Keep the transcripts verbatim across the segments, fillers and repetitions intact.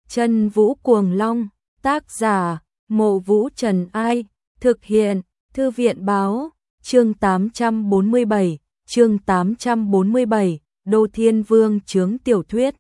Chân Vũ Cuồng Long, tác giả, Mộ Vũ Trần Ai, thực hiện, Thư viện Báo, chương tám trăm bốn mươi bảy, chương tám trăm bốn mươi bảy, Đô Thiên Vương chướng tiểu thuyết.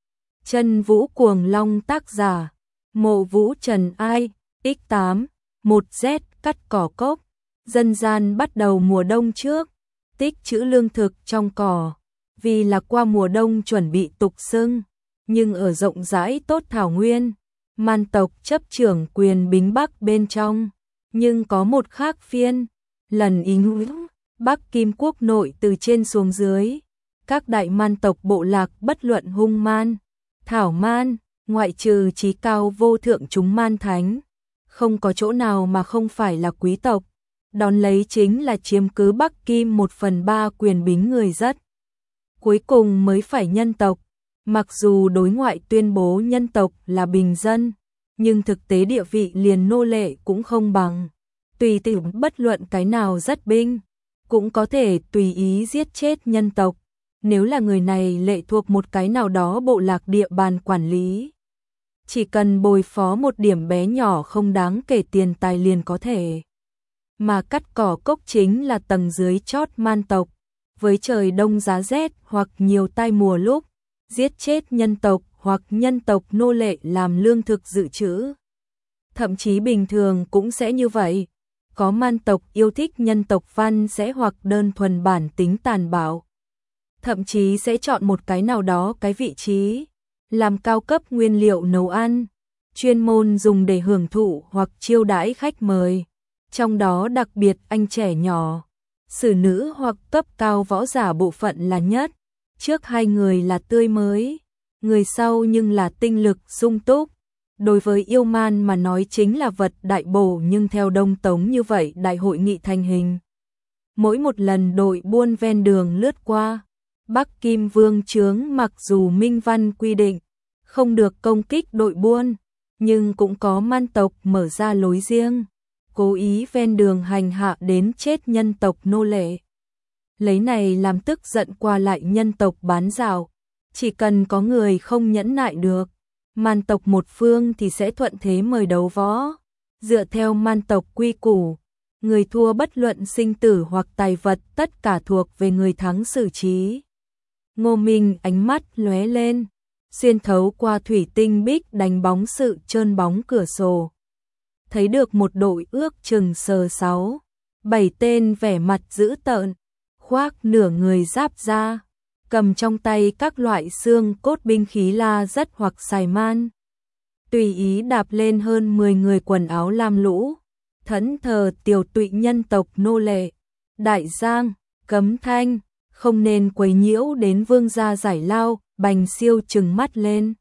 Chân Vũ Cuồng Long tác giả, Mộ Vũ Trần Ai, x tám, một Z cắt cỏ cốc, dân gian bắt đầu mùa đông trước, tích trữ lương thực trong cỏ, vì là qua mùa đông chuẩn bị tục xưng. Nhưng ở rộng rãi tốt thảo nguyên, man tộc chấp trưởng quyền bính Bắc bên trong, nhưng có một khác phiên, lần ý ngữ, Bắc Kim Quốc nội từ trên xuống dưới, các đại man tộc bộ lạc bất luận hung man, thảo man, ngoại trừ trí cao vô thượng chúng man thánh, không có chỗ nào mà không phải là quý tộc, đón lấy chính là chiếm cứ Bắc Kim một phần ba quyền bính người rất. Cuối cùng mới phải nhân tộc. Mặc dù đối ngoại tuyên bố nhân tộc là bình dân, nhưng thực tế địa vị liền nô lệ cũng không bằng. Tùy tiện bất luận cái nào rất binh, cũng có thể tùy ý giết chết nhân tộc, nếu là người này lệ thuộc một cái nào đó bộ lạc địa bàn quản lý. Chỉ cần bồi phó một điểm bé nhỏ không đáng kể tiền tài liền có thể. Mà cắt cỏ cốc chính là tầng dưới chót man tộc, với trời đông giá rét hoặc nhiều tai mùa lúc, giết chết nhân tộc hoặc nhân tộc nô lệ làm lương thực dự trữ. Thậm chí bình thường cũng sẽ như vậy, có man tộc yêu thích nhân tộc văn sẽ hoặc đơn thuần bản tính tàn bạo. Thậm chí sẽ chọn một cái nào đó cái vị trí, làm cao cấp nguyên liệu nấu ăn, chuyên môn dùng để hưởng thụ hoặc chiêu đãi khách mời. Trong đó đặc biệt anh trẻ nhỏ, xử nữ hoặc cấp cao võ giả bộ phận là nhất. Trước hai người là tươi mới, người sau nhưng là tinh lực sung túc. Đối với yêu man mà nói chính là vật đại bổ, nhưng theo Đông Tống như vậy đại hội nghị thành hình. Mỗi một lần đội buôn ven đường lướt qua, Bắc Kim Vương chướng mặc dù minh văn quy định, không được công kích đội buôn, nhưng cũng có man tộc mở ra lối riêng, cố ý ven đường hành hạ đến chết nhân tộc nô lệ. Lấy này làm tức giận qua lại nhân tộc bán rào, chỉ cần có người không nhẫn nại được, man tộc một phương thì sẽ thuận thế mời đấu võ. Dựa theo man tộc quy củ, người thua bất luận sinh tử hoặc tài vật tất cả thuộc về người thắng xử trí. Ngô Minh ánh mắt lóe lên, xuyên thấu qua thủy tinh bích đánh bóng sự trơn bóng cửa sổ. Thấy được một đội ước chừng sờ sáu, bảy tên vẻ mặt dữ tợn, khoác nửa người giáp ra, cầm trong tay các loại xương cốt binh khí la rất hoặc xài man. Tùy ý đạp lên hơn mười người quần áo lam lũ, thẫn thờ tiểu tụy nhân tộc nô lệ. Đại Giang, Cấm Thanh, không nên quấy nhiễu đến vương gia giải lao, Bành Siêu trừng mắt lên.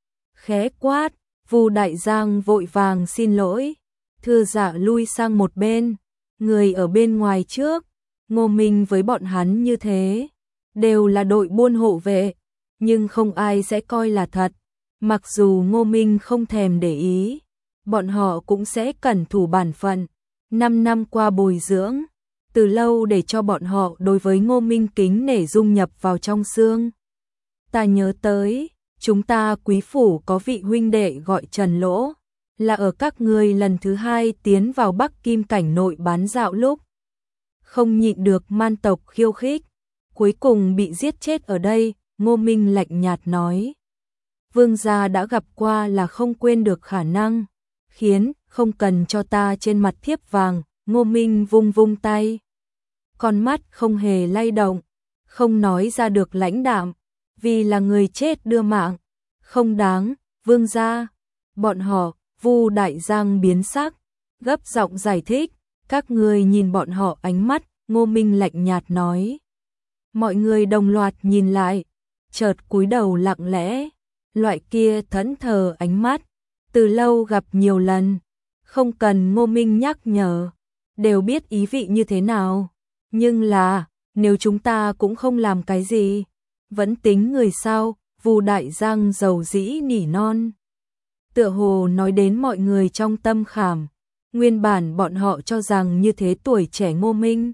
Khẽ quát, Vu Đại Giang vội vàng xin lỗi, thưa dạ lui sang một bên, người ở bên ngoài trước. Ngô Minh với bọn hắn như thế, đều là đội buôn hộ vệ, nhưng không ai sẽ coi là thật. Mặc dù Ngô Minh không thèm để ý, bọn họ cũng sẽ cẩn thủ bản phận. Năm năm qua bồi dưỡng, từ lâu để cho bọn họ đối với Ngô Minh kính nể dung nhập vào trong xương. Ta nhớ tới, chúng ta quý phủ có vị huynh đệ gọi Trần Lỗ, là ở các ngươi lần thứ hai tiến vào Bắc Kim cảnh nội bán dạo lúc. Không nhịn được man tộc khiêu khích, cuối cùng bị giết chết ở đây. Ngô Minh lạnh nhạt nói. Vương gia đã gặp qua là không quên được khả năng, khiến không cần cho ta trên mặt thiếp vàng. Ngô Minh vung vung tay, con mắt không hề lay động, không nói ra được lãnh đạm, vì là người chết đưa mạng, không đáng. Vương gia, bọn họ. Vu Đại Giang biến sắc, gấp giọng giải thích. Các người nhìn bọn họ ánh mắt. Ngô Minh lạnh nhạt nói. Mọi người đồng loạt nhìn lại, chợt cúi đầu lặng lẽ. Loại kia thẫn thờ ánh mắt, từ lâu gặp nhiều lần, không cần Ngô Minh nhắc nhở, đều biết ý vị như thế nào. Nhưng là, nếu chúng ta cũng không làm cái gì, vẫn tính người sao? Vu Đại Giang dầu dĩ nỉ non. Tựa hồ nói đến mọi người trong tâm khảm. Nguyên bản bọn họ cho rằng như thế tuổi trẻ Ngô Minh,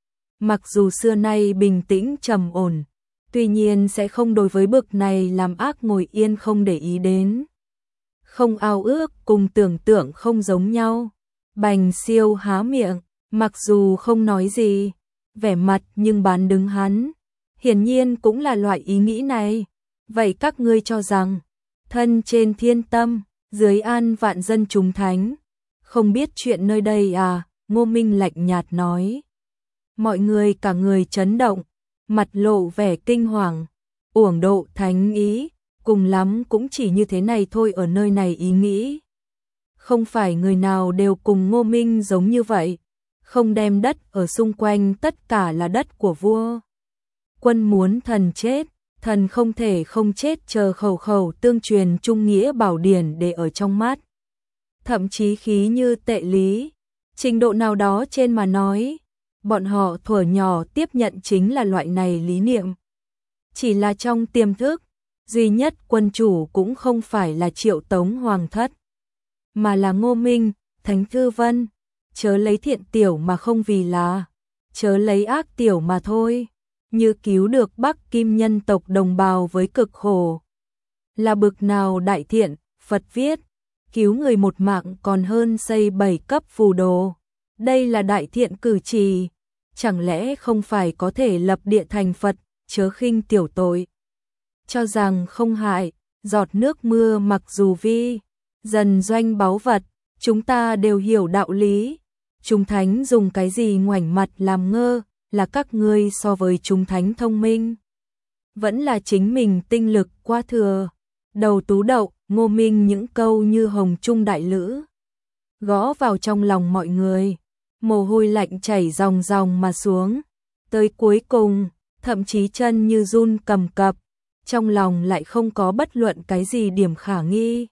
mặc dù xưa nay bình tĩnh trầm ổn, tuy nhiên sẽ không đối với bực này làm ác ngồi yên không để ý đến. không ao ước cùng tưởng tượng không giống nhau. Bành Siêu há miệng, mặc dù không nói gì, vẻ mặt nhưng bán đứng hắn. Hiển nhiên cũng là loại ý nghĩ này. Vậy các ngươi cho rằng, thân trên thiên tâm, dưới an vạn dân chúng thánh, không biết chuyện nơi đây à? Ngô Minh lạnh nhạt nói. Mọi người cả người chấn động, mặt lộ vẻ kinh hoàng. Uổng độ thánh ý, cùng lắm cũng chỉ như thế này thôi. Ở nơi này ý nghĩ, không phải người nào đều cùng Ngô Minh giống như vậy, không đem đất ở xung quanh tất cả là đất của vua. Quân muốn thần chết, thần không thể không chết, chờ khẩu khẩu tương truyền trung nghĩa bảo điển để ở trong mắt. Thậm chí khí như tệ lý, trình độ nào đó trên mà nói, bọn họ thuở nhỏ tiếp nhận chính là loại này lý niệm. Chỉ là trong tiềm thức, duy nhất quân chủ cũng không phải là Triệu Tống Hoàng thất, mà là Ngô Minh, Thánh Thư Vân. Chớ lấy thiện tiểu mà không vì là, chớ lấy ác tiểu mà thôi. Như cứu được Bắc Kim nhân tộc đồng bào với cực khổ, là bực nào đại thiện. Phật viết, cứu người một mạng còn hơn xây bảy cấp phù đồ. Đây là đại thiện cử chỉ, chẳng lẽ không phải có thể lập địa thành Phật? Chớ khinh tiểu tội, cho rằng không hại. Giọt nước mưa mặc dù vi dần doanh báu vật, chúng ta đều hiểu đạo lý. Chúng thánh dùng cái gì ngoảnh mặt làm ngơ? Là các ngươi so với chúng thánh thông minh, vẫn là chính mình tinh lực quá thừa. Đầu tú đậu, Ngô Minh những câu như hồng trung đại lữ, gõ vào trong lòng mọi người. Mồ hôi lạnh chảy ròng ròng mà xuống. Tới cuối cùng, thậm chí chân như run cầm cập, trong lòng lại không có bất luận cái gì điểm khả nghi.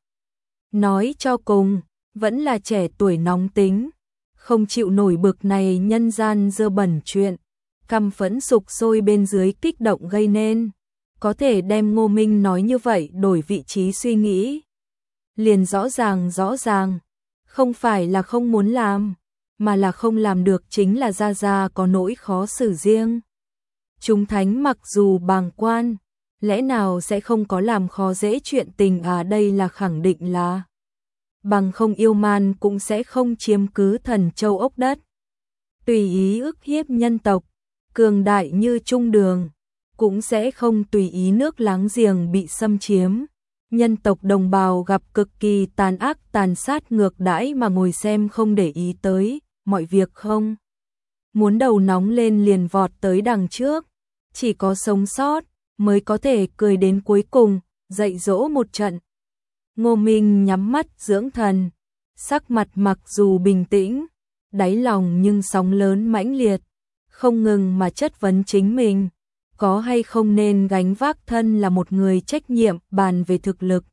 Nói cho cùng, vẫn là trẻ tuổi nóng tính, không chịu nổi bực này nhân gian dơ bẩn chuyện. Căm phẫn sục sôi bên dưới kích động gây nên, có thể đem Ngô Minh nói như vậy đổi vị trí suy nghĩ. Liền rõ ràng rõ ràng, không phải là không muốn làm, mà là không làm được, chính là ra ra có nỗi khó xử riêng. Chúng thánh mặc dù bàng quan, lẽ nào sẽ không có làm khó dễ chuyện tình à? Đây là khẳng định là, bằng không yêu man cũng sẽ không chiếm cứ Thần Châu ốc đất, tùy ý ức hiếp nhân tộc. Cường đại như Trung Đường, cũng sẽ không tùy ý nước láng giềng bị xâm chiếm. Nhân tộc đồng bào gặp cực kỳ tàn ác tàn sát ngược đãi mà ngồi xem không để ý tới, mọi việc không. Muốn đầu nóng lên liền vọt tới đằng trước, chỉ có sống sót mới có thể cười đến cuối cùng, dạy dỗ một trận. Ngô Minh nhắm mắt dưỡng thần, sắc mặt mặc dù bình tĩnh, đáy lòng nhưng sóng lớn mãnh liệt. Không ngừng mà chất vấn chính mình, có hay không nên gánh vác thân là một người trách nhiệm. Bàn về thực lực,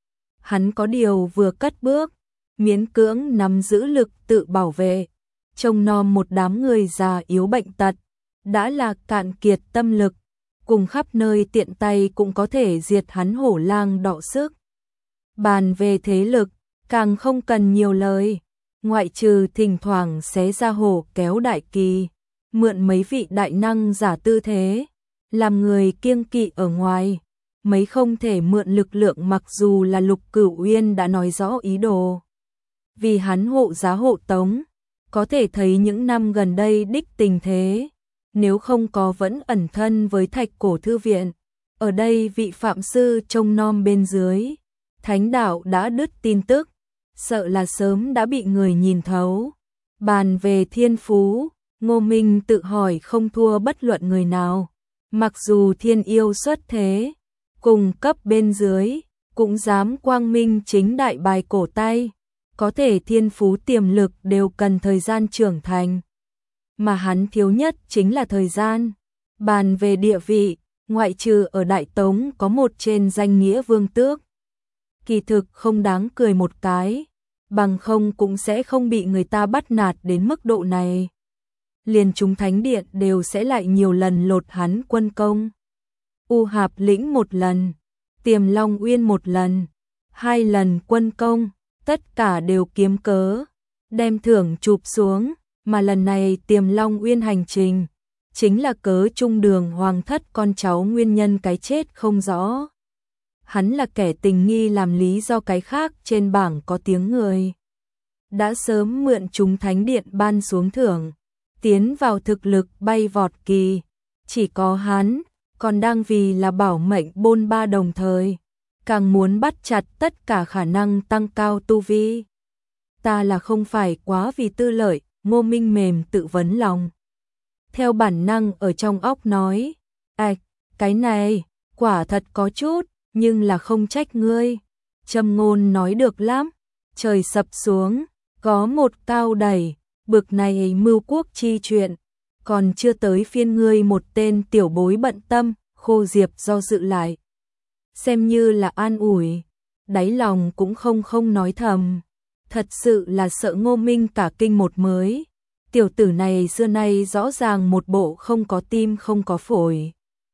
hắn có điều vừa cất bước, miễn cưỡng nắm giữ lực tự bảo vệ, trông nom một đám người già yếu bệnh tật, đã là cạn kiệt tâm lực, cùng khắp nơi tiện tay cũng có thể diệt hắn hổ lang đọ sức. Bàn về thế lực, càng không cần nhiều lời, ngoại trừ thỉnh thoảng xé ra hổ kéo đại kỳ, mượn mấy vị đại năng giả tư thế, làm người kiêng kỵ ở ngoài, mấy không thể mượn lực lượng. Mặc dù là Lục Cửu Uyên đã nói rõ ý đồ, vì hắn hộ giá hộ tống, có thể thấy những năm gần đây đích tình thế, nếu không có vẫn ẩn thân với Thạch Cổ Thư Viện, ở đây vị phạm sư trông nom bên dưới, thánh đạo đã đứt tin tức, sợ là sớm đã bị người nhìn thấu. Bàn về thiên phú, Ngô Minh tự hỏi không thua bất luận người nào, mặc dù thiên yêu xuất thế, cùng cấp bên dưới, cũng dám quang minh chính đại bài cổ tay, có thể thiên phú tiềm lực đều cần thời gian trưởng thành, mà hắn thiếu nhất chính là thời gian. Bàn về địa vị, ngoại trừ ở Đại Tống có một trên danh nghĩa vương tước, kỳ thực không đáng cười một cái, bằng không cũng sẽ không bị người ta bắt nạt đến mức độ này. Liền chúng thánh điện đều sẽ lại nhiều lần lột hắn quân công. U Hạp lĩnh một lần, Tiềm Long Uyên một lần, hai lần quân công, tất cả đều kiếm cớ, đem thưởng chụp xuống, mà lần này Tiềm Long Uyên hành trình, chính là cớ Trung Đường Hoàng thất con cháu nguyên nhân cái chết không rõ. hắn là kẻ tình nghi làm lý do cái khác trên bảng có tiếng người. Đã sớm mượn chúng thánh điện ban xuống thưởng, tiến vào thực lực bay vọt kỳ. Chỉ có hắn, còn đang vì là bảo mệnh bôn ba đồng thời, càng muốn bắt chặt tất cả khả năng tăng cao tu vi. Ta là không phải quá vì tư lợi, Ngô Minh mềm tự vấn lòng. Theo bản năng ở trong óc nói, ạch, cái này, quả thật có chút, nhưng là không trách ngươi. Châm ngôn nói được lắm, trời sập xuống, có một cao đẩy, bực này mưu quốc chi chuyện, còn chưa tới phiên ngươi một tên tiểu bối bận tâm, Khô Diệp do dự lại. Xem như là an ủi, đáy lòng cũng không không nói thầm. Thật sự là sợ Ngô Minh cả kinh một mới. Tiểu tử này xưa nay rõ ràng một bộ không có tim không có phổi.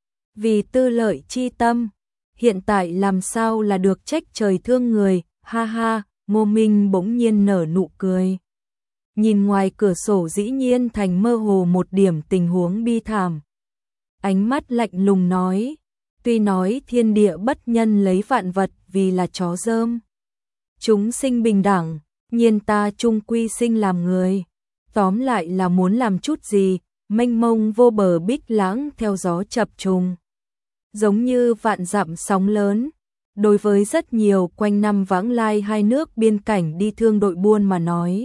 Vì tư lợi chi tâm, hiện tại làm sao là được trách trời thương người, ha ha, Ngô Minh bỗng nhiên nở nụ cười. Nhìn ngoài cửa sổ dĩ nhiên thành mơ hồ một điểm tình huống bi thảm. Ánh mắt lạnh lùng nói, tuy nói thiên địa bất nhân lấy vạn vật vì là chó dơm. Chúng sinh bình đẳng, nhiên ta chung quy sinh làm người. Tóm lại là muốn làm chút gì, mênh mông vô bờ bích lãng theo gió chập trùng. Giống như vạn dặm sóng lớn, đối với rất nhiều quanh năm vãng lai hai nước biên cảnh đi thương đội buôn mà nói.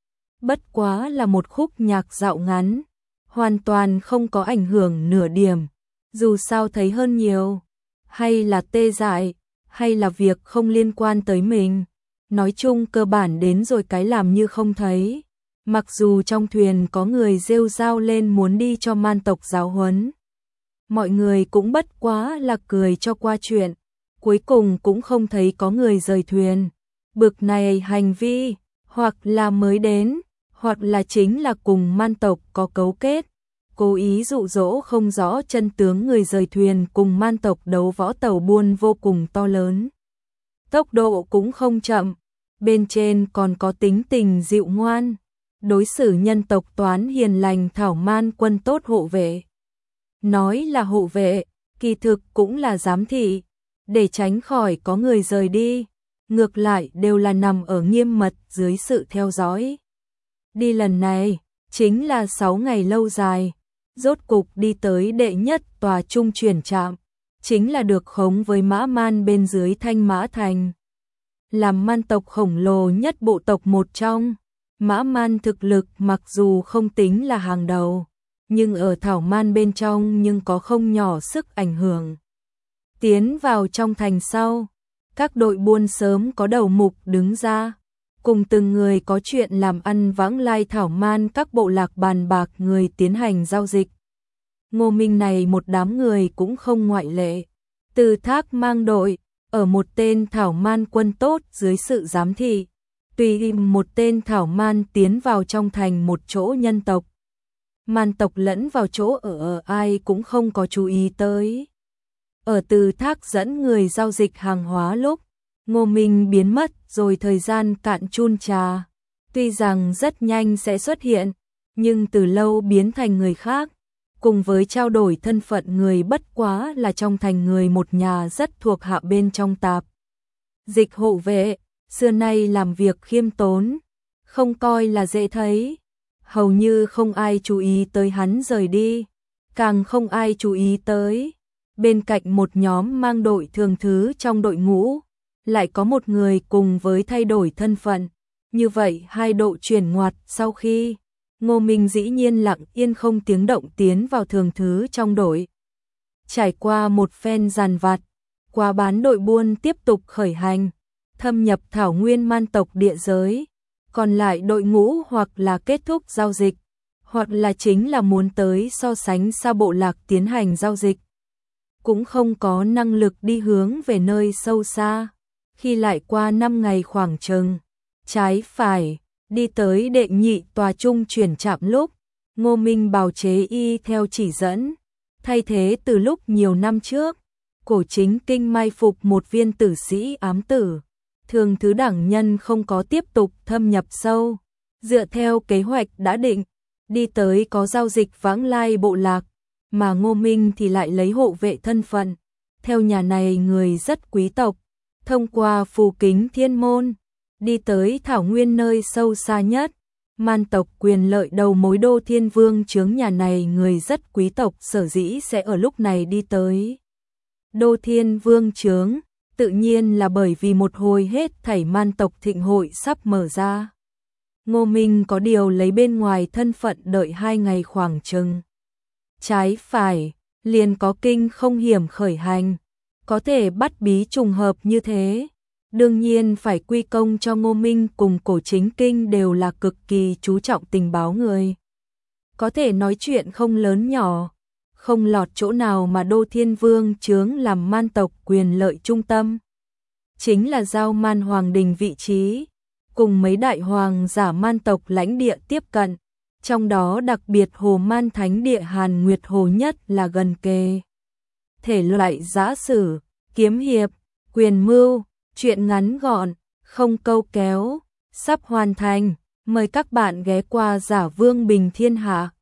Bất quá là một khúc nhạc dạo ngắn, hoàn toàn không có ảnh hưởng nửa điểm, dù sao thấy hơn nhiều, hay là tê dại, hay là việc không liên quan tới mình. Nói chung cơ bản đến rồi cái làm như không thấy. Mặc dù trong thuyền có người rêu rao lên muốn đi cho man tộc giáo huấn, mọi người cũng bất quá là cười cho qua chuyện, cuối cùng cũng không thấy có người rời thuyền. Bực này hành vi, hoặc là mới đến, hoặc là chính là cùng man tộc có cấu kết, cố ý dụ dỗ không rõ chân tướng người rời thuyền cùng man tộc đấu võ tàu buôn vô cùng to lớn. Tốc độ cũng không chậm, bên trên còn có tính tình dịu ngoan, đối xử nhân tộc toán hiền lành thảo man quân tốt hộ vệ. Nói là hộ vệ, kỳ thực cũng là giám thị, để tránh khỏi có người rời đi, ngược lại đều là nằm ở nghiêm mật dưới sự theo dõi. Đi lần này, chính là sáu ngày lâu dài, rốt cục đi tới đệ nhất tòa trung chuyển trạm, chính là được khống với Mã Man bên dưới Thanh Mã Thành. Làm man tộc khổng lồ nhất bộ tộc một trong, Mã Man thực lực mặc dù không tính là hàng đầu, nhưng ở Thảo Man bên trong nhưng có không nhỏ sức ảnh hưởng. Tiến vào trong thành sau, các đội buôn sớm có đầu mục đứng ra, cùng từng người có chuyện làm ăn vãng lai Thảo Man các bộ lạc bàn bạc người tiến hành giao dịch. Ngô Minh này một đám người cũng không ngoại lệ, từ Thác mang đội, ở một tên Thảo Man quân tốt dưới sự giám thị, tùy một tên Thảo Man tiến vào trong thành một chỗ nhân tộc. Man tộc lẫn vào chỗ ở, ở ai cũng không có chú ý tới. Ở Từ Thác dẫn người giao dịch hàng hóa lúc, Ngô Minh biến mất rồi thời gian cạn chun trà. Tuy rằng rất nhanh sẽ xuất hiện, nhưng từ lâu biến thành người khác. Cùng với trao đổi thân phận người bất quá là trong thành người một nhà rất thuộc hạ bên trong tạp dịch hộ vệ, xưa nay làm việc khiêm tốn, không coi là dễ thấy. Hầu như không ai chú ý tới hắn rời đi, càng không ai chú ý tới. Bên cạnh một nhóm mang đội thường thứ trong đội ngũ, lại có một người cùng với thay đổi thân phận. Như vậy hai độ chuyển ngoặt sau khi, Ngô Minh dĩ nhiên lặng yên không tiếng động tiến vào thường thứ trong đội. Trải qua một phen giàn vặt, qua bán đội buôn tiếp tục khởi hành, thâm nhập thảo nguyên man tộc địa giới. Còn lại đội ngũ hoặc là kết thúc giao dịch, hoặc là chính là muốn tới so sánh xa bộ lạc tiến hành giao dịch. Cũng không có năng lực đi hướng về nơi sâu xa. Khi lại qua năm ngày khoảng chừng, trái phải, đi tới đệ nhị tòa trung chuyển trạm lúc, Ngô Minh bào chế y theo chỉ dẫn, thay thế từ lúc nhiều năm trước, cổ chính kinh mai phục một viên tử sĩ ám tử. Thường thứ đảng nhân không có tiếp tục thâm nhập sâu, dựa theo kế hoạch đã định, đi tới có giao dịch vãng lai bộ lạc, mà Ngô Minh thì lại lấy hộ vệ thân phận, theo nhà này người rất quý tộc, thông qua phù kính thiên môn, đi tới thảo nguyên nơi sâu xa nhất, man tộc quyền lợi đầu mối Đô Thiên Vương chướng nhà này người rất quý tộc sở dĩ sẽ ở lúc này đi tới Đô Thiên Vương chướng, tự nhiên là bởi vì một hồi hết thảy man tộc thịnh hội sắp mở ra. Ngô Minh có điều lấy bên ngoài thân phận đợi hai ngày khoảng chừng. Trái phải, liền có kinh không hiểm khởi hành, có thể bắt bí trùng hợp như thế. Đương nhiên phải quy công cho Ngô Minh cùng Cổ Chính Kinh đều là cực kỳ chú trọng tình báo người. Có thể nói chuyện không lớn nhỏ, không lọt chỗ nào mà Đô Thiên Vương chướng làm man tộc quyền lợi trung tâm. Chính là giao man hoàng đình vị trí, cùng mấy đại hoàng giả man tộc lãnh địa tiếp cận, trong đó đặc biệt Hồ Man Thánh Địa Hàn Nguyệt Hồ nhất là gần kề. Thể loại giã sử, kiếm hiệp, quyền mưu, chuyện ngắn gọn, không câu kéo, sắp hoàn thành, mời các bạn ghé qua Giả Vương Bình Thiên Hạ.